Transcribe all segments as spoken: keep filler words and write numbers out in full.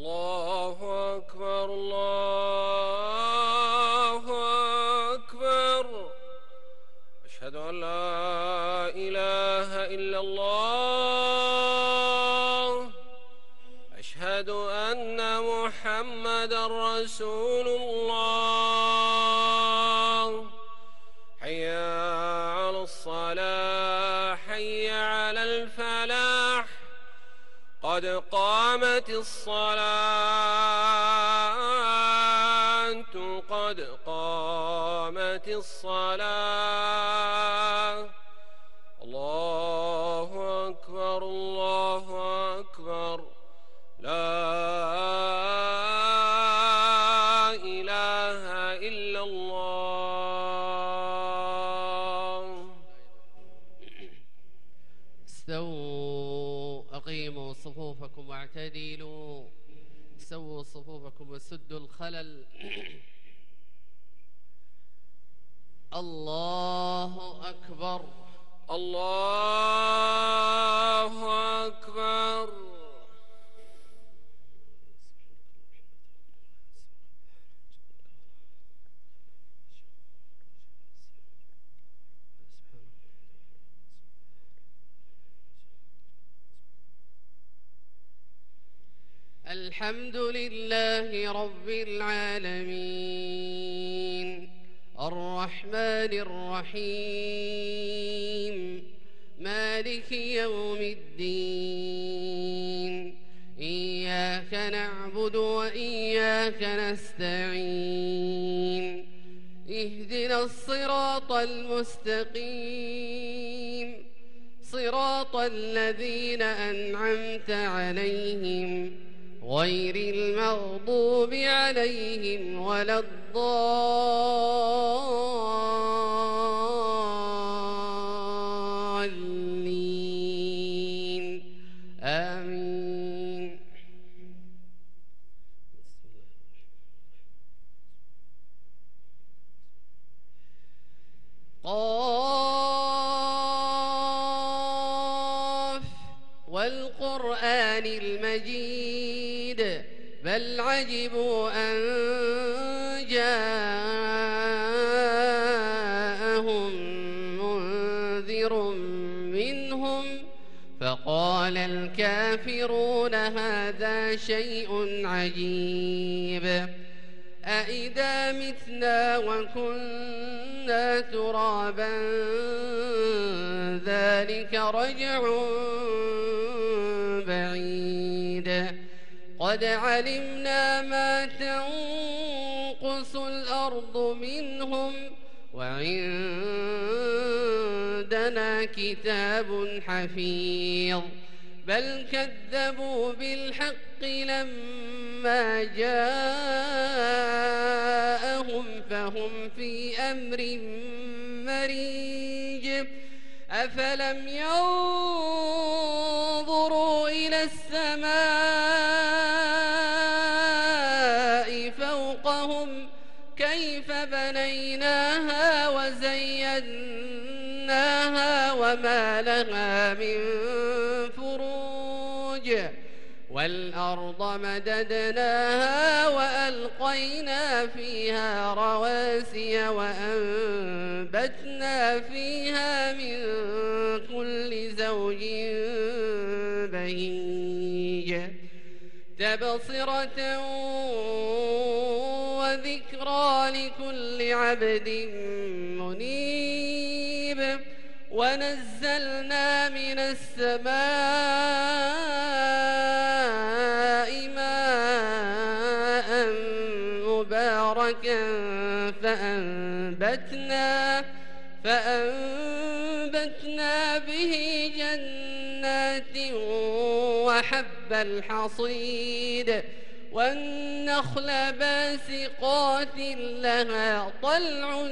الله أكبر الله أكبر. أشهد أن لا إله إلا الله. أشهد أن محمدًا رسول الله. حي على الصلاة حي على الفلاح. قد قامت الصلاة قد قامت الصلاة. الله أكبر الله أكبر. لا إله إلا الله. استووا أقيموا صفوفكم واعتدلوا. سووا صفوفكم وسدوا الخلل. الله أكبر الله أكبر. الحمد لله رب العالمين الرحمن الرحيم مالك يوم الدين. إياك نعبد وإياك نستعين. اهدنا الصراط المستقيم صراط الذين أنعمت عليهم غير المغضوب عليهم ولا الضالين. آمين. قاف والقرآن المجيد بل عجبوا أن جاءهم منذر منهم فقال الكافرون هذا شيء عجيب. أإذا متنا وكنا ترابا ذلك رجع بعيد. قد علمنا ما تنقص الأرض منهم وعندنا كتاب حفيظ. بل كذبوا بالحق لما جاءهم فهم في أمر مريج. أفلم ينظروا إلى السماء فوقهم كيف بنيناها وزيناها وما لها من فروج. والأرض مددناها وألقينا فيها رواسي وأنبتنا فيها من كل زوج بهيج. تبصرة وذكرى لكل عبد منيب. ونزلنا من السماء ماء مباركا فأنبتنا فأنبتنا به جنات وحب الحصيد. والنخل باسقات لها طلع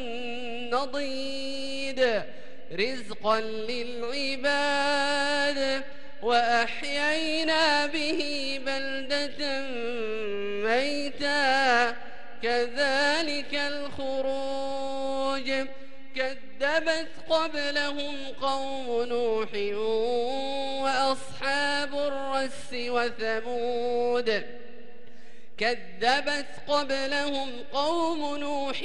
نضيد رزقا للعباد. وأحيينا به بلدة ميتا كذلك الخروج. كذبت قبلهم قوم نوح وأصحاب الرس وثمود كذبت قبلهم قوم نوح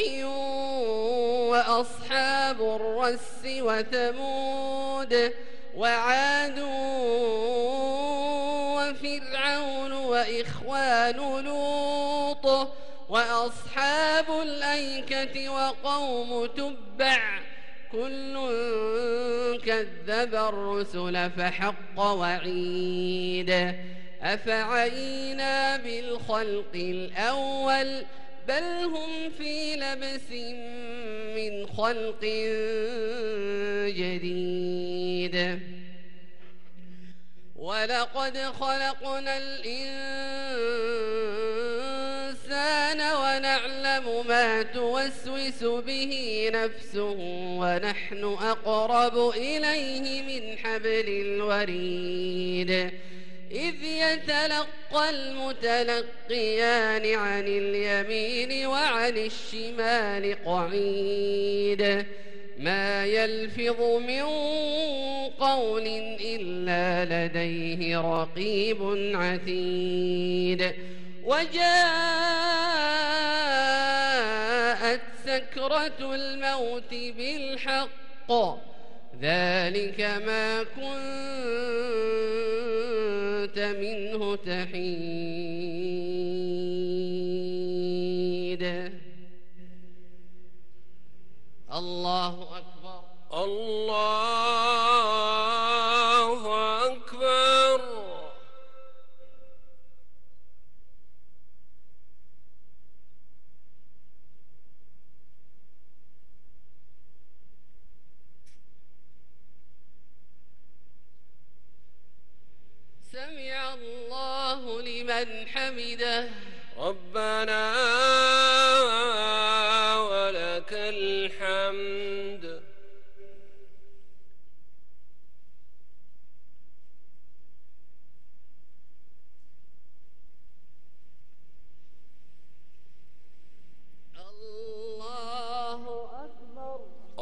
وأصحاب الرس وثمود وعاد وفرعون وإخوان لوط وأصحاب الأيكة وقوم تبع كل كذب الرسل فحق وعيد أفعينا بالخلق الأول بل هم في لبس من خلق جديد ولقد خلقنا الإنسان ونعلم ما توسوس به نفسه ونحن أقرب إليه من حبل الوريد إذ يتلقى المتلقيان عن اليمين وعن الشمال قعيد ما يلفظ من قول إلا لديه رقيب عتيد وجاءت سكرة الموت بالحق ذلك ما كنت منه تحيد الله أكبر الله أكبر سمع الله لمن حمده ربنا ولك الحمد الله أكبر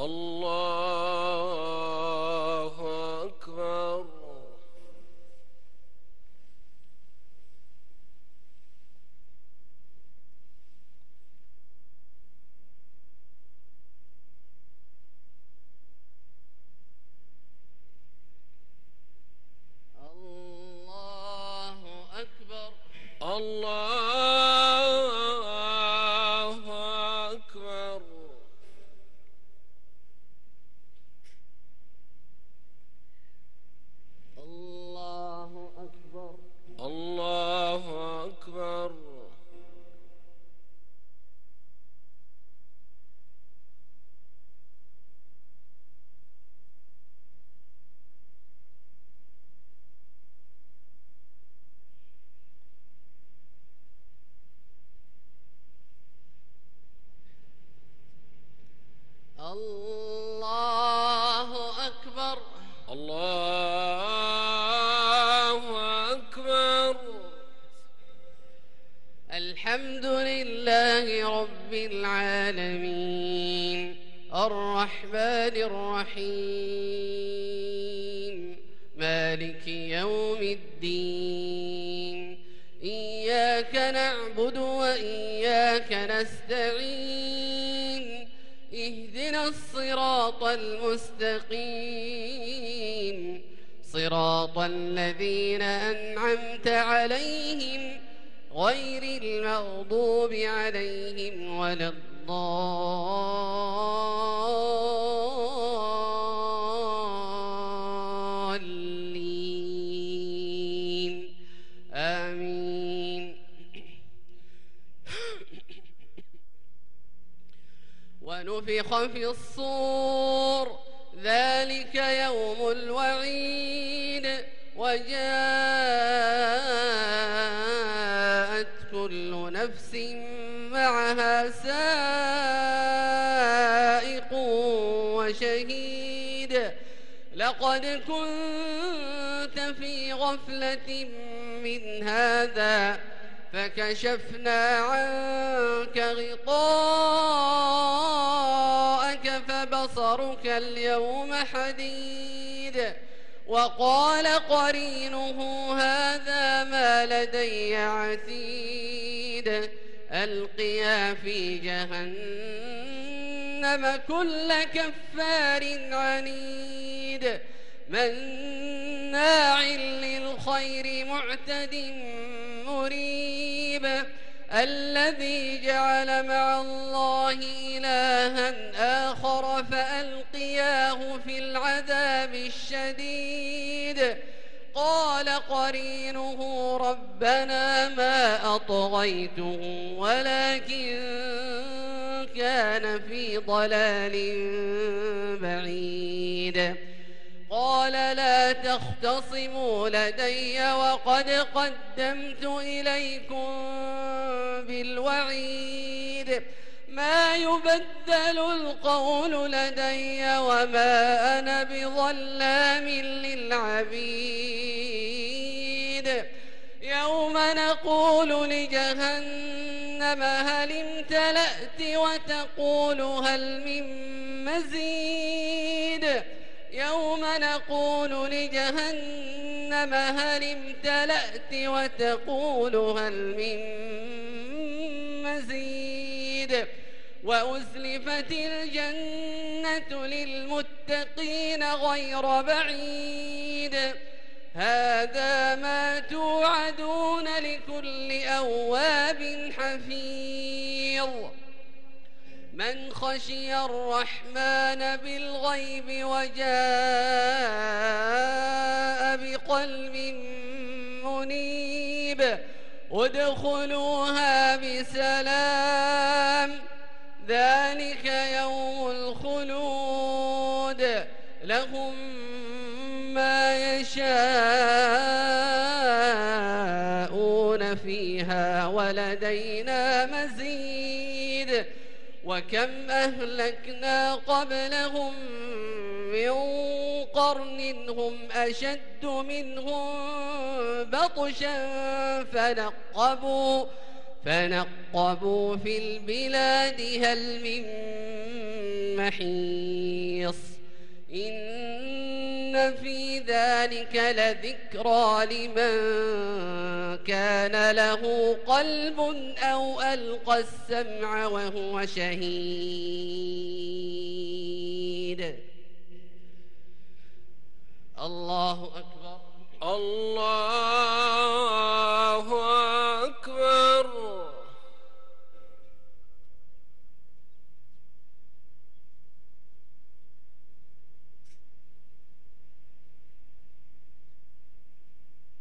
الله أكبر الله أكبر الله أكبر الله أكبر الله أكبر الله أكبر الحمد لله رب العالمين الرحمن الرحيم مالك يوم الدين إياك نعبد وإياك نستعين اهدنا الصراط المستقيم صراط الذين أنعمت عليهم غير المغضوب عليهم ولا الضالين آمين ونفخ في الصور ذلك يوم الوعيد وجاءت كل نفس معها سائق وشهيد لقد كنت في غفلة من هذا فكشفنا عنك غطاءك فبصرك اليوم حديد وقال قرينه هذا ما لدي عتيد فألقيا في جهنم كل كفار عنيد مناع للخير معتد مريب الذي جعل مع الله إلها آخر فألقياه في العذاب الشديد قال قرينه ربنا ما أطغيته ولكن كان في ضلال بعيد قال لا تختصموا لدي وقد قدمت إليكم بالوعيد ما يبدل القول لدي وما أنا بظلام للعبيد يوم نقول لجهنم هل امتلأت وتقول هل من مزيد يوم نقول لجهنم هل امتلأت وتقول هل من مزيد وأزلفت الجنة للمتقين غير بعيد هذا ما توعدون لكل أواب حفيظ من خشي الرحمن بالغيب وجاء بقلب منيب ادخلوها بسلام ذلك يوم الخلود لهم ما يشاءون فيها ولدينا مزيد وكم أهلكنا قبلهم من قرن هم أشد منهم بطشا فنقبوا فنقبوا في البلاد هل من محيص إن في ذلك لذكرى لمن كان له قلب أو ألقى السمع وهو شهيد الله أكبر الله